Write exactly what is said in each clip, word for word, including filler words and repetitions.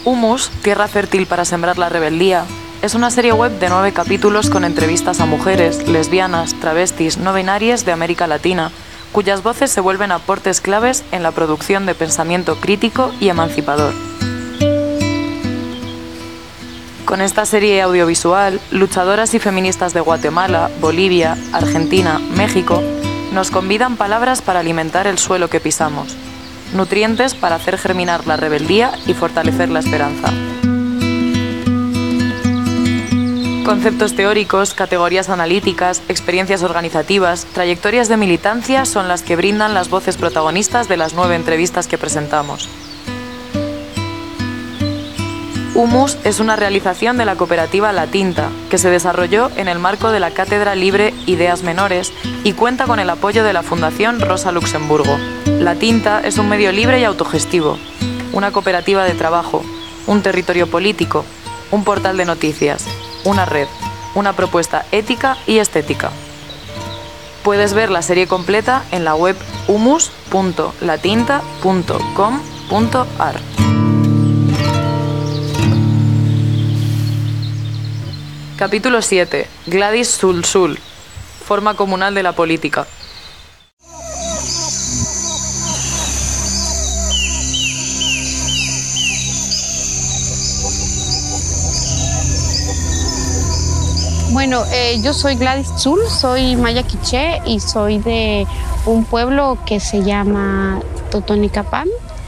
Humus, tierra fértil para sembrar la rebeldía, es una serie web de nueve capítulos con entrevistas a mujeres, lesbianas, travestis, no binarias de América Latina, cuyas voces se vuelven aportes claves en la producción de pensamiento crítico y emancipador. Con esta serie audiovisual, luchadoras y feministas de Guatemala, Bolivia, Argentina, México, nos convidan palabras para alimentar el suelo que pisamos, nutrientes para hacer germinar la rebeldía y fortalecer la esperanza. Conceptos teóricos, categorías analíticas, experiencias organizativas, trayectorias de militancia son las que brindan las voces protagonistas de las nueve entrevistas que presentamos. Humus es una realización de la cooperativa La Tinta, que se desarrolló en el marco de la Cátedra Libre Ideas Menores y cuenta con el apoyo de la Fundación Rosa Luxemburgo. La Tinta es un medio libre y autogestivo, una cooperativa de trabajo, un territorio político, un portal de noticias, una red, una propuesta ética y estética. Puedes ver la serie completa en la web humus punto latinta punto com punto ar. Capítulo siete. Gladys Sul-Sul. Forma comunal de la política. Bueno, eh, yo soy Gladys Sul, soy maya quiché y soy de un pueblo que se llama Totonicapán.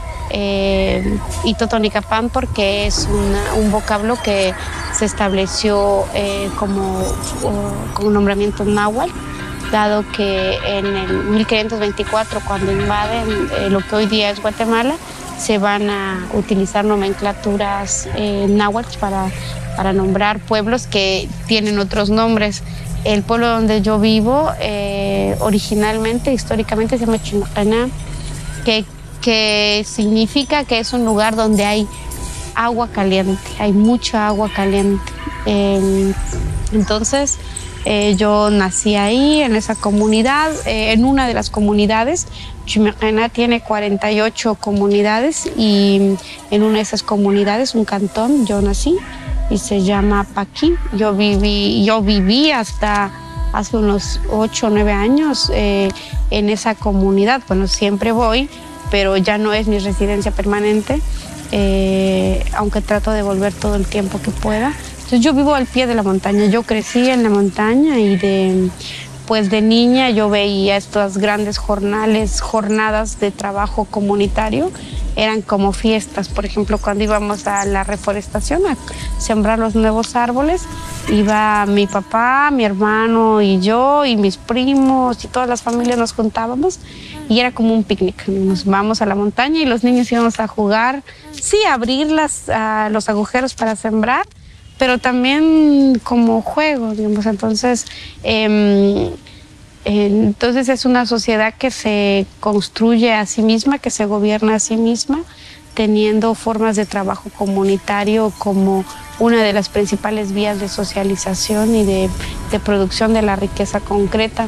Eh, y Totonicapán porque es una, un vocablo que se estableció eh, como, uh, como nombramiento náhuatl, dado que en el mil quinientos veinticuatro, cuando invaden eh, lo que hoy día es Guatemala, se van a utilizar nomenclaturas eh, náhuatl para, para nombrar pueblos que tienen otros nombres. El pueblo donde yo vivo, eh, originalmente, históricamente, se llama Chimacaná, que que significa que es un lugar donde hay agua caliente, hay mucha agua caliente. Eh, entonces, eh, yo nací ahí, en esa comunidad, eh, en una de las comunidades. Chimacaná tiene cuarenta y ocho comunidades y en una de esas comunidades, un cantón, yo nací y se llama Paquí. Yo viví, yo viví hasta hace unos ocho o nueve años eh, en esa comunidad. Bueno, siempre voy, pero ya no es mi residencia permanente, eh, aunque trato de volver todo el tiempo que pueda. Entonces yo vivo al pie de la montaña, yo crecí en la montaña y de, pues de niña yo veía estas grandes jornales, jornadas de trabajo comunitario, eran como fiestas. Por ejemplo, cuando íbamos a la reforestación a sembrar los nuevos árboles, iba mi papá, mi hermano y yo y mis primos y todas las familias nos juntábamos y era como un picnic. Nos vamos a la montaña y los niños íbamos a jugar, sí, a abrir las, uh, los agujeros para sembrar, pero también como juego, digamos. Entonces, eh, entonces es una sociedad que se construye a sí misma, que se gobierna a sí misma, teniendo formas de trabajo comunitario como una de las principales vías de socialización y de, de producción de la riqueza concreta.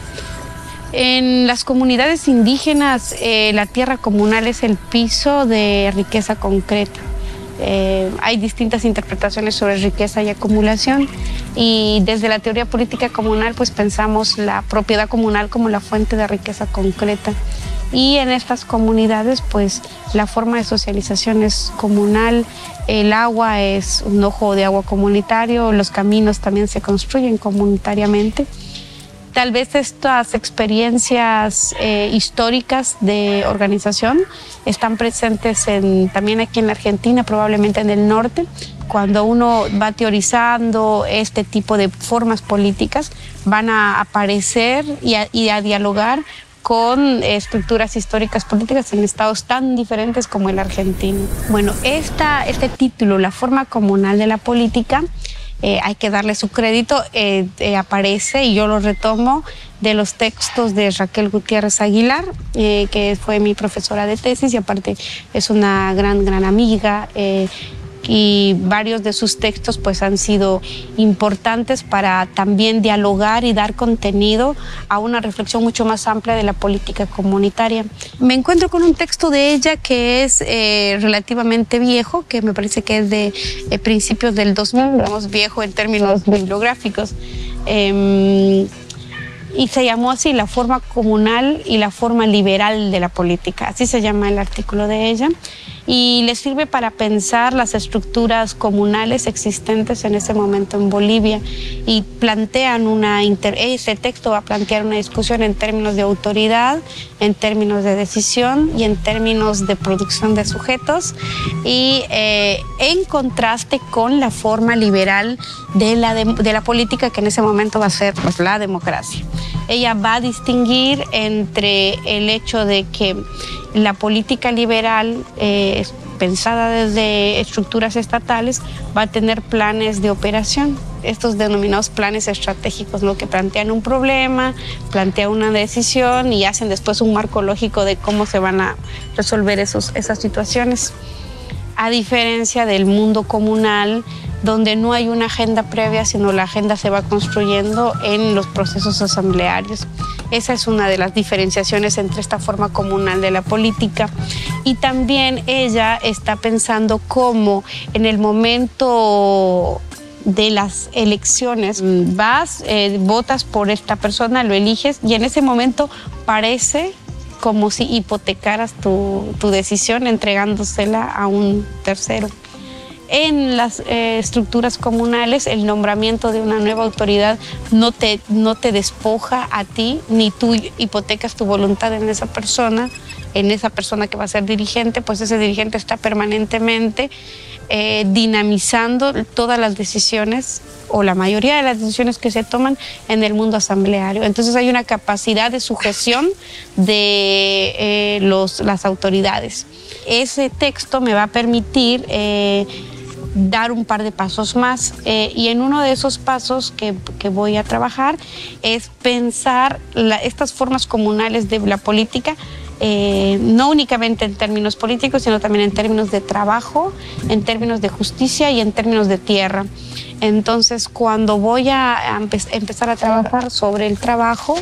En las comunidades indígenas, eh, la tierra comunal es el piso de riqueza concreta. Eh, hay distintas interpretaciones sobre riqueza y acumulación, y desde la teoría política comunal pues pensamos la propiedad comunal como la fuente de riqueza concreta. Y en estas comunidades pues la forma de socialización es comunal, el agua es un ojo de agua comunitario, los caminos también se construyen comunitariamente. Tal vez estas experiencias eh, históricas de organización están presentes en, también aquí en la Argentina, probablemente en el norte. Cuando uno va teorizando este tipo de formas políticas, van a aparecer y a, y a dialogar con estructuras históricas políticas en estados tan diferentes como el argentino. Bueno, esta, este título, La forma comunal de la política, Eh, hay que darle su crédito, eh, eh, aparece, y yo lo retomo, de los textos de Raquel Gutiérrez Aguilar, eh, que fue mi profesora de tesis y aparte es una gran, gran amiga, eh, y varios de sus textos pues han sido importantes para también dialogar y dar contenido a una reflexión mucho más amplia de la política comunitaria. Me encuentro con un texto de ella que es eh, relativamente viejo, que me parece que es de eh, principios del dos mil, digamos viejo en términos bibliográficos, eh, y se llamó así: La forma comunal y la forma liberal de la política. Así se llama el artículo de ella. Y le sirve para pensar las estructuras comunales existentes en ese momento en Bolivia, y plantean una inter ese texto va a plantear una discusión en términos de autoridad, en términos de decisión y en términos de producción de sujetos, y eh, en contraste con la forma liberal de la, de, de la política, que en ese momento va a ser pues, la democracia. Ella va a distinguir entre el hecho de que la política liberal, eh, pensada desde estructuras estatales, va a tener planes de operación, estos denominados planes estratégicos, ¿no? Que plantean un problema, plantean una decisión y hacen después un marco lógico de cómo se van a resolver esos, esas situaciones. A diferencia del mundo comunal, donde no hay una agenda previa, sino la agenda se va construyendo en los procesos asamblearios. Esa es una de las diferenciaciones entre esta forma comunal de la política. Y también ella está pensando cómo en el momento de las elecciones vas, eh, votas por esta persona, lo eliges, y en ese momento parece como si hipotecaras tu, tu decisión entregándosela a un tercero. En las eh, estructuras comunales, el nombramiento de una nueva autoridad no te, no te despoja a ti, ni tú hipotecas tu voluntad en esa persona, en esa persona que va a ser dirigente, pues ese dirigente está permanentemente eh, dinamizando todas las decisiones o la mayoría de las decisiones que se toman en el mundo asambleario. Entonces hay una capacidad de sujeción de eh, los, las autoridades. Ese texto me va a permitir eh, dar un par de pasos más, eh, y en uno de esos pasos que, que voy a trabajar es pensar la, estas formas comunales de la política, eh, no únicamente en términos políticos, sino también en términos de trabajo, en términos de justicia y en términos de tierra. Entonces, cuando voy a, a empe empezar a trabajar sobre el trabajo,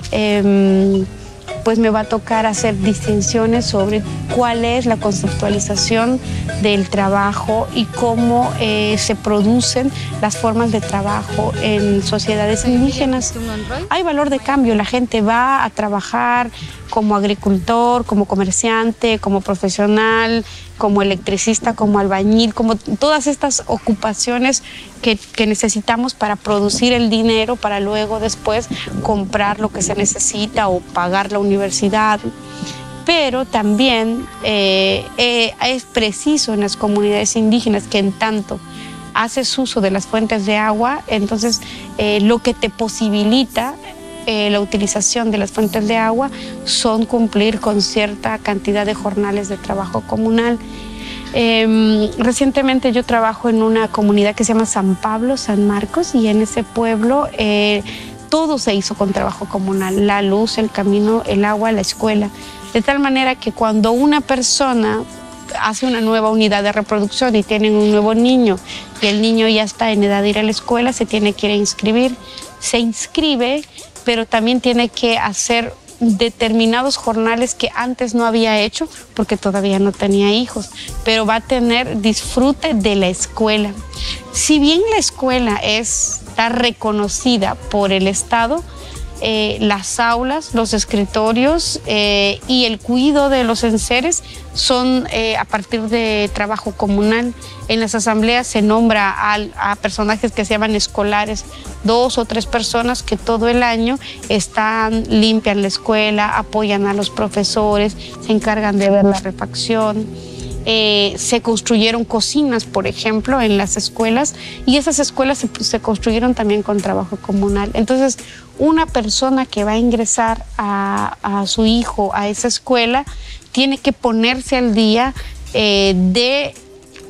eh, pues me va a tocar hacer distinciones sobre cuál es la conceptualización del trabajo y cómo eh, se producen las formas de trabajo en sociedades indígenas. Hay valor de cambio, la gente va a trabajar como agricultor, como comerciante, como profesional, como electricista, como albañil, como todas estas ocupaciones que, que necesitamos para producir el dinero, para luego después comprar lo que se necesita o pagar la universidad. Pero también eh, eh, es preciso en las comunidades indígenas que en tanto haces uso de las fuentes de agua, entonces eh, lo que te posibilita Eh, la utilización de las fuentes de agua son cumplir con cierta cantidad de jornales de trabajo comunal. Eh, recientemente yo trabajo en una comunidad que se llama San Pablo, San Marcos, y en ese pueblo eh, todo se hizo con trabajo comunal: la luz, el camino, el agua, la escuela. De tal manera que cuando una persona hace una nueva unidad de reproducción y tienen un nuevo niño y el niño ya está en edad de ir a la escuela, se tiene que ir a inscribir. Se inscribe, pero también tiene que hacer determinados jornales que antes no había hecho porque todavía no tenía hijos, pero va a tener disfrute de la escuela. Si bien la escuela es, está reconocida por el Estado, eh, las aulas, los escritorios eh, y el cuidado de los enseres son eh, a partir de trabajo comunal. En las asambleas se nombra a, a personajes que se llaman escolares, dos o tres personas que todo el año están, limpian la escuela, apoyan a los profesores, se encargan de ver la refacción. Eh, se construyeron cocinas, por ejemplo, en las escuelas, y esas escuelas se, se construyeron también con trabajo comunal. Entonces, una persona que va a ingresar a, a su hijo a esa escuela tiene que ponerse al día eh, de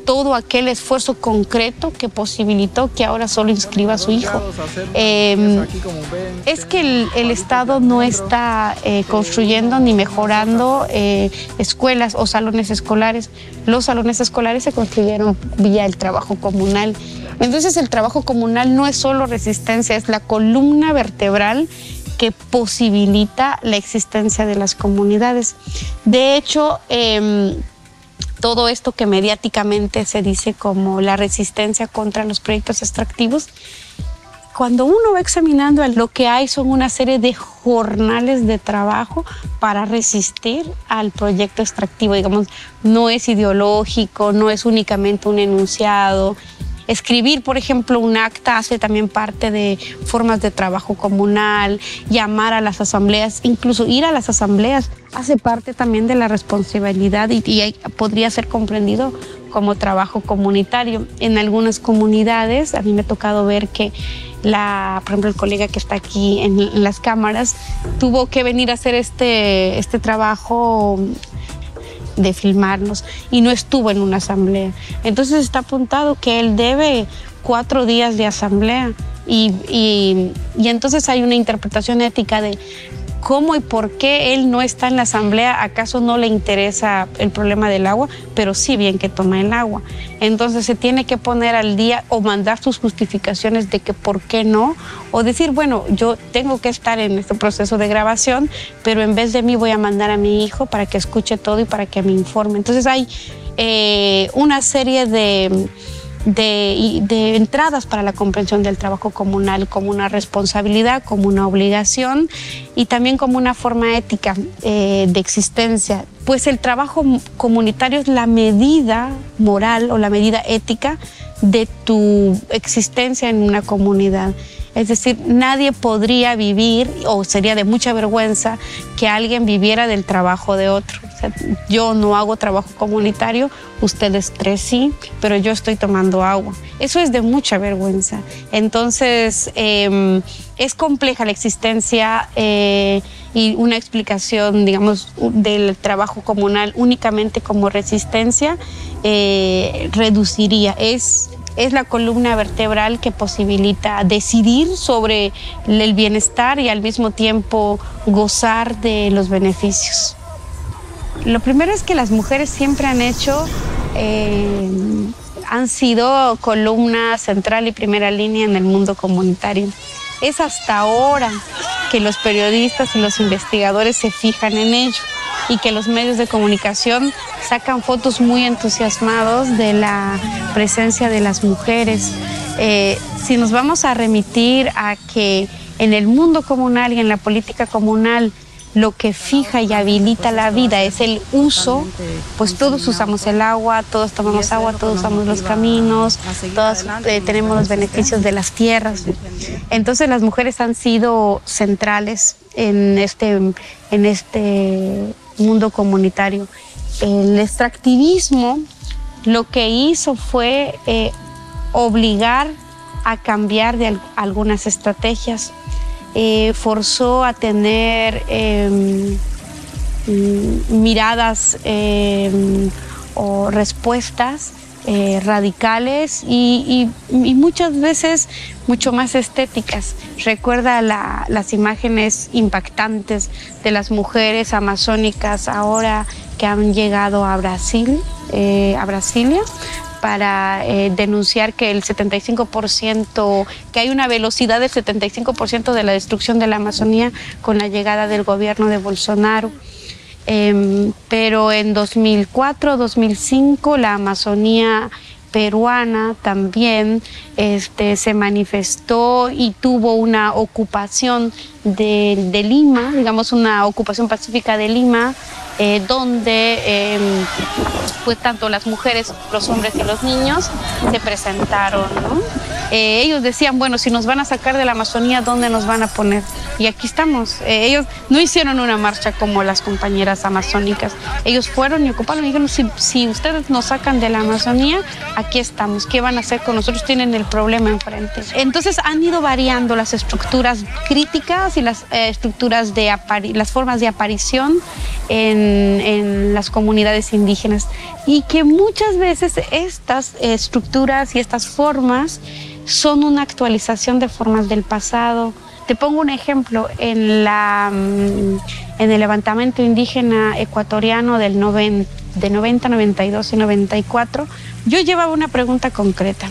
todo aquel esfuerzo concreto que posibilitó que ahora solo inscriba a su hijo. Eh, es que el, el Estado no está eh, construyendo ni mejorando eh, escuelas o salones escolares. Los salones escolares se construyeron vía el trabajo comunal. Entonces el trabajo comunal no es solo resistencia, es la columna vertebral que posibilita la existencia de las comunidades. De hecho, eh, todo esto que mediáticamente se dice como la resistencia contra los proyectos extractivos, cuando uno va examinando lo que hay son una serie de jornales de trabajo para resistir al proyecto extractivo. Digamos, no es ideológico, no es únicamente un enunciado. Escribir, por ejemplo, un acta hace también parte de formas de trabajo comunal, llamar a las asambleas, incluso ir a las asambleas hace parte también de la responsabilidad y, y podría ser comprendido como trabajo comunitario. En algunas comunidades, a mí me ha tocado ver que, la, por ejemplo, el colega que está aquí en, en las cámaras tuvo que venir a hacer este, este trabajo de filmarnos y no estuvo en una asamblea. Entonces está apuntado que él debe cuatro días de asamblea y, y, y entonces hay una interpretación ética de cómo y por qué él no está en la asamblea. ¿Acaso no le interesa el problema del agua? Pero sí bien que toma el agua. Entonces se tiene que poner al día o mandar sus justificaciones de que por qué no, o decir, bueno, yo tengo que estar en este proceso de grabación, pero en vez de mí voy a mandar a mi hijo para que escuche todo y para que me informe. Entonces hay eh, una serie de... De, de entradas para la comprensión del trabajo comunal como una responsabilidad, como una obligación y también como una forma ética eh, de existencia. Pues el trabajo comunitario es la medida moral o la medida ética de tu existencia en una comunidad. Es decir, nadie podría vivir, o sería de mucha vergüenza, que alguien viviera del trabajo de otro. O sea, yo no hago trabajo comunitario, ustedes tres sí, pero yo estoy tomando agua. Eso es de mucha vergüenza. Entonces, eh, es compleja la existencia eh, y una explicación, digamos, del trabajo comunal únicamente como resistencia eh, reduciría. Es... Es la columna vertebral que posibilita decidir sobre el bienestar y al mismo tiempo gozar de los beneficios. Lo primero es que las mujeres siempre han hecho, eh, han sido columna central y primera línea en el mundo comunitario. Es hasta ahora que los periodistas y los investigadores se fijan en ello y que los medios de comunicación sacan fotos muy entusiasmados de la presencia de las mujeres. Eh, si nos vamos a remitir a que en el mundo comunal y en la política comunal lo que fija y habilita la vida es el uso, pues todos usamos el agua, todos tomamos agua, todos usamos los caminos, todos eh, tenemos los beneficios de las tierras. Entonces las mujeres han sido centrales en este, en este mundo comunitario. El extractivismo lo que hizo fue eh, obligar a cambiar de al- algunas estrategias. Eh, forzó a tener eh, miradas eh, o respuestas eh, radicales y, y, y muchas veces mucho más estéticas. Recuerda la, las imágenes impactantes de las mujeres amazónicas ahora que han llegado a Brasil, eh, a Brasilia, para eh, denunciar que el setenta y cinco por ciento, que hay una velocidad del setenta y cinco por ciento de la destrucción de la Amazonía con la llegada del gobierno de Bolsonaro. Eh, pero en dos mil cuatro, dos mil cinco la Amazonía peruana también este, se manifestó y tuvo una ocupación de, de Lima, digamos una ocupación pacífica de Lima, eh, donde eh, pues tanto las mujeres, los hombres y los niños se presentaron, ¿no? Eh, ellos decían, bueno, si nos van a sacar de la Amazonía, ¿dónde nos van a poner? Y aquí estamos. Eh, ellos no hicieron una marcha como las compañeras amazónicas. Ellos fueron y ocuparon y dijeron, si, si ustedes nos sacan de la Amazonía, aquí estamos. ¿Qué van a hacer con nosotros? Tienen el problema enfrente. Entonces han ido variando las estructuras críticas y las eh, estructuras de las formas de aparición en, en las comunidades indígenas. Y que muchas veces estas estructuras y estas formas son una actualización de formas del pasado. Te pongo un ejemplo, en, la, en el levantamiento indígena ecuatoriano del noventa, de noventa, noventa y dos y noventa y cuatro, yo llevaba una pregunta concreta.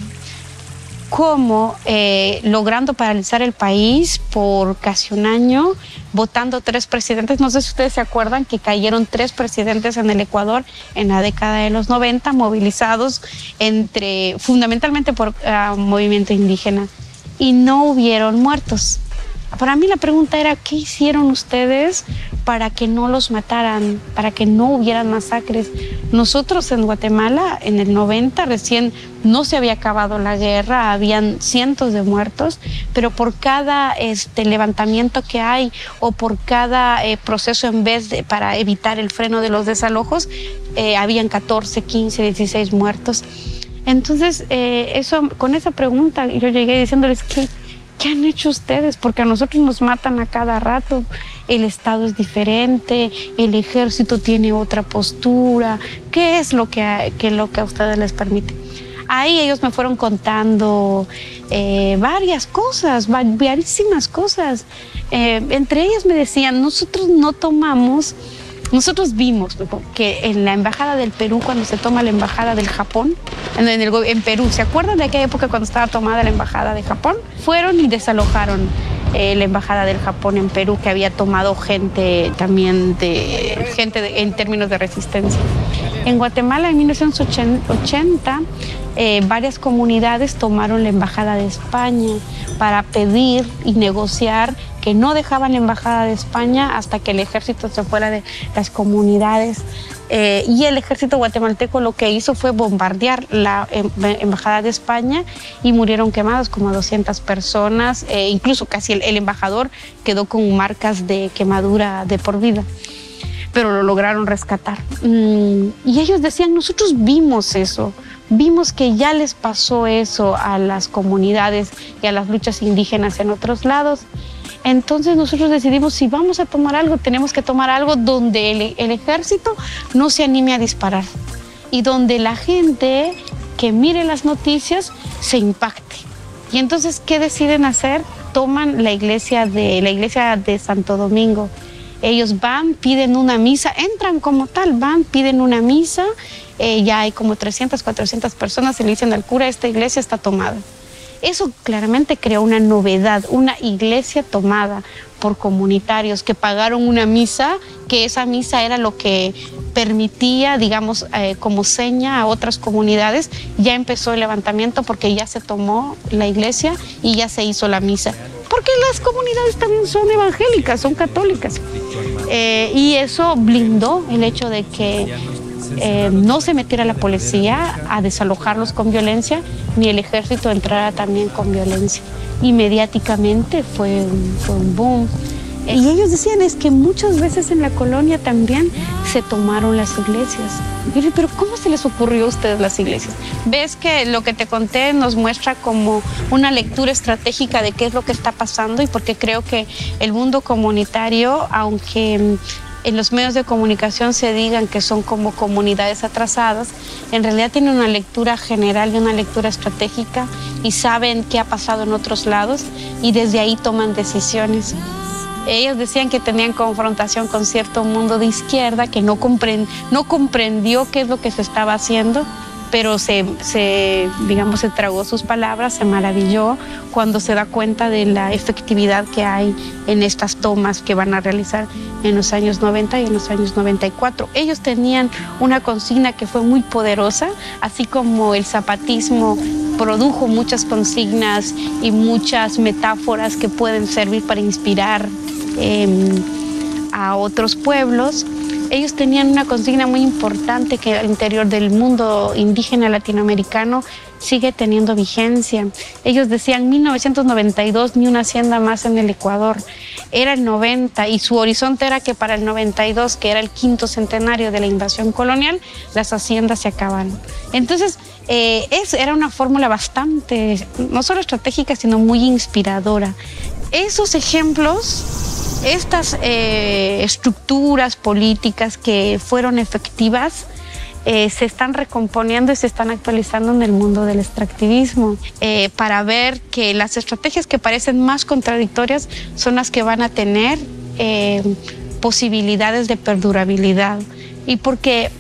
¿Cómo, eh, logrando paralizar el país por casi un año, votando tres presidentes? No sé si ustedes se acuerdan que cayeron tres presidentes en el Ecuador en la década de los noventa, movilizados entre, fundamentalmente por uh, movimiento indígena, y no hubieron muertos. Para mí la pregunta era, ¿qué hicieron ustedes para que no los mataran, para que no hubieran masacres? Nosotros en Guatemala, en el noventa, recién no se había acabado la guerra, habían cientos de muertos, pero por cada este, levantamiento que hay o por cada eh, proceso en vez de, para evitar el freno de los desalojos, eh, habían catorce, quince, dieciséis muertos. Entonces, eh, eso, con esa pregunta yo llegué diciéndoles que ¿qué han hecho ustedes? Porque a nosotros nos matan a cada rato. El Estado es diferente, el ejército tiene otra postura. ¿Qué es lo que a, que lo que a ustedes les permite? Ahí ellos me fueron contando eh, varias cosas, variísimas cosas. Eh, entre ellas me decían, nosotros no tomamos... Nosotros vimos que en la embajada del Perú, cuando se toma la embajada del Japón, en, el, en Perú, ¿se acuerdan de aquella época cuando estaba tomada la embajada de Japón? Fueron y desalojaron eh, la embajada del Japón en Perú, que había tomado gente también de, gente de, en términos de resistencia. En Guatemala, en mil novecientos ochenta, eh, varias comunidades tomaron la embajada de España para pedir y negociar que no dejaban la embajada de España hasta que el ejército se fuera de las comunidades. Eh, y el ejército guatemalteco lo que hizo fue bombardear la embajada de España y murieron quemados como doscientas personas, eh, incluso casi el, el embajador quedó con marcas de quemadura de por vida, pero lo lograron rescatar. Mm, y ellos decían, nosotros vimos eso, vimos que ya les pasó eso a las comunidades y a las luchas indígenas en otros lados. Entonces nosotros decidimos, si vamos a tomar algo, tenemos que tomar algo donde el, el ejército no se anime a disparar y donde la gente que mire las noticias se impacte. Y entonces, ¿qué deciden hacer? Toman la iglesia de, la iglesia de Santo Domingo. Ellos van, piden una misa, entran como tal, van, piden una misa, eh, ya hay como trescientas, cuatrocientas personas y le dicen al cura, esta iglesia está tomada. Eso claramente creó una novedad, una iglesia tomada por comunitarios que pagaron una misa, que esa misa era lo que permitía, digamos, eh, como seña a otras comunidades. Ya empezó el levantamiento porque ya se tomó la iglesia y ya se hizo la misa. Porque las comunidades también son evangélicas, son católicas. Eh, y eso blindó el hecho de que Eh, no se metiera la policía a desalojarlos con violencia, ni el ejército entrara también con violencia. Y mediáticamente fue un, fue un boom. Y ellos decían, es que muchas veces en la colonia también se tomaron las iglesias. Y yo dije, pero ¿cómo se les ocurrió a ustedes las iglesias? Ves que lo que te conté nos muestra como una lectura estratégica de qué es lo que está pasando, y porque creo que el mundo comunitario, aunque en los medios de comunicación se digan que son como comunidades atrasadas, en realidad tienen una lectura general y una lectura estratégica y saben qué ha pasado en otros lados y desde ahí toman decisiones. Ellos decían que tenían confrontación con cierto mundo de izquierda que no, comprend, no comprendió qué es lo que se estaba haciendo, pero se, se, digamos, se tragó sus palabras, se maravilló cuando se da cuenta de la efectividad que hay en estas tomas que van a realizar en los años noventa y en los años noventa y cuatro. Ellos tenían una consigna que fue muy poderosa, así como el zapatismo produjo muchas consignas y muchas metáforas que pueden servir para inspirar eh, a otros pueblos. ellos tenían una consigna muy importante que al interior del mundo indígena latinoamericano sigue teniendo vigencia. Ellos decían mil novecientos noventa y dos ni una hacienda más en el Ecuador. Era el noventa y su horizonte era que para el noventa y dos, que era el quinto centenario de la invasión colonial, las haciendas se acabaron. Entonces, eh, es, era una fórmula bastante, no solo estratégica, sino muy inspiradora. Esos ejemplos, estas eh, estructuras políticas que fueron efectivas, Eh, se están recomponiendo y se están actualizando en el mundo del extractivismo eh, para ver que las estrategias que parecen más contradictorias son las que van a tener eh, posibilidades de perdurabilidad. Y porque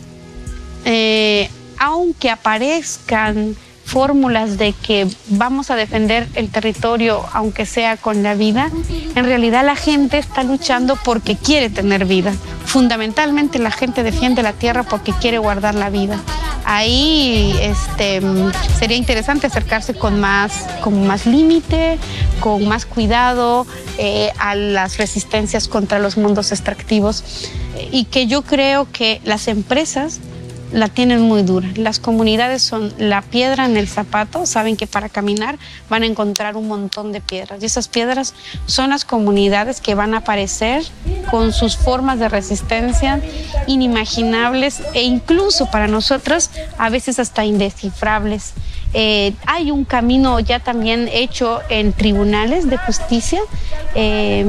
eh, aunque aparezcan fórmulas de que vamos a defender el territorio aunque sea con la vida, en realidad la gente está luchando porque quiere tener vida. Fundamentalmente la gente defiende la tierra porque quiere guardar la vida. Ahí este, sería interesante acercarse con más, con más límite, con más cuidado eh, a las resistencias contra los mundos extractivos, y que yo creo que las empresas la tienen muy dura. Las comunidades son la piedra en el zapato, saben que para caminar van a encontrar un montón de piedras, y esas piedras son las comunidades que van a aparecer con sus formas de resistencia inimaginables e incluso para nosotros a veces hasta indescifrables. Eh, hay un camino ya también hecho en tribunales de justicia, eh,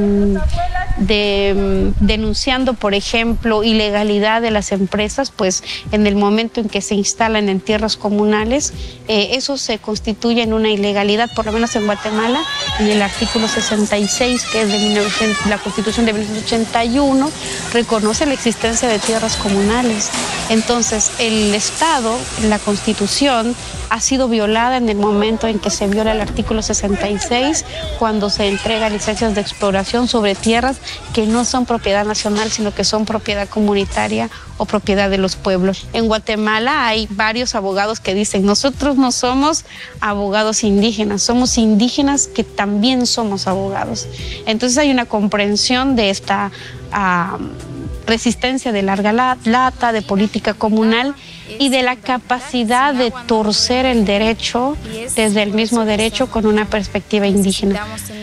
de, denunciando, por ejemplo, ilegalidad de las empresas, pues en el momento en que se instalan en tierras comunales, eh, eso se constituye en una ilegalidad, por lo menos en Guatemala, en el artículo sesenta y seis, que es de mil novecientos, la Constitución de mil novecientos ochenta y uno, reconoce la existencia de tierras comunales. Entonces, el Estado, la Constitución, ha sido violada en el momento en que se viola el artículo sesenta y seis, cuando se entrega licencias de exploración sobre tierras que no son propiedad nacional, sino que son propiedad comunitaria o propiedad de los pueblos. En Guatemala hay varios abogados que dicen: nosotros no somos abogados indígenas, somos indígenas que también somos abogados. Entonces hay una comprensión de esta uh, resistencia de larga lata, de política comunal y de la capacidad de torcer el derecho desde el mismo derecho con una perspectiva indígena.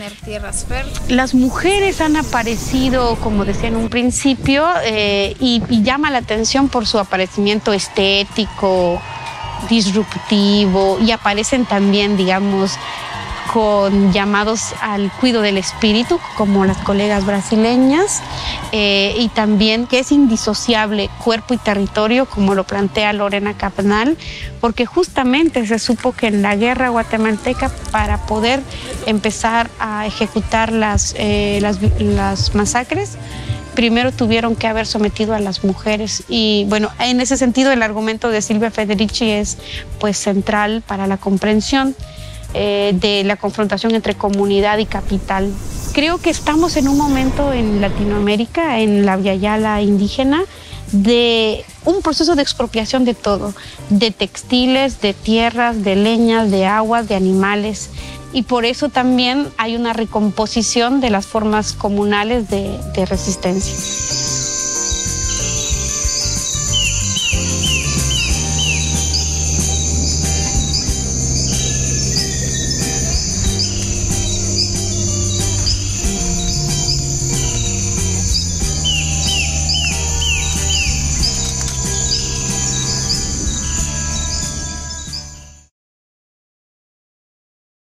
Las mujeres han aparecido, como decía en un principio, eh, y, y llama la atención por su aparecimiento estético, disruptivo, y aparecen también, digamos, con llamados al cuidado del espíritu, como las colegas brasileñas, eh, y también que es indisociable cuerpo y territorio, como lo plantea Lorena Capnal, porque justamente se supo que en la guerra guatemalteca, para poder empezar a ejecutar las, eh, las, las masacres, primero tuvieron que haber sometido a las mujeres. Y bueno, en ese sentido el argumento de Silvia Federici es pues central para la comprensión eh, de la confrontación entre comunidad y capital. Creo que estamos en un momento en Latinoamérica, en la Via Yala indígena, de un proceso de expropiación de todo, de textiles, de tierras, de leñas, de aguas, de animales. Y por eso también hay una recomposición de las formas comunales de, de resistencia.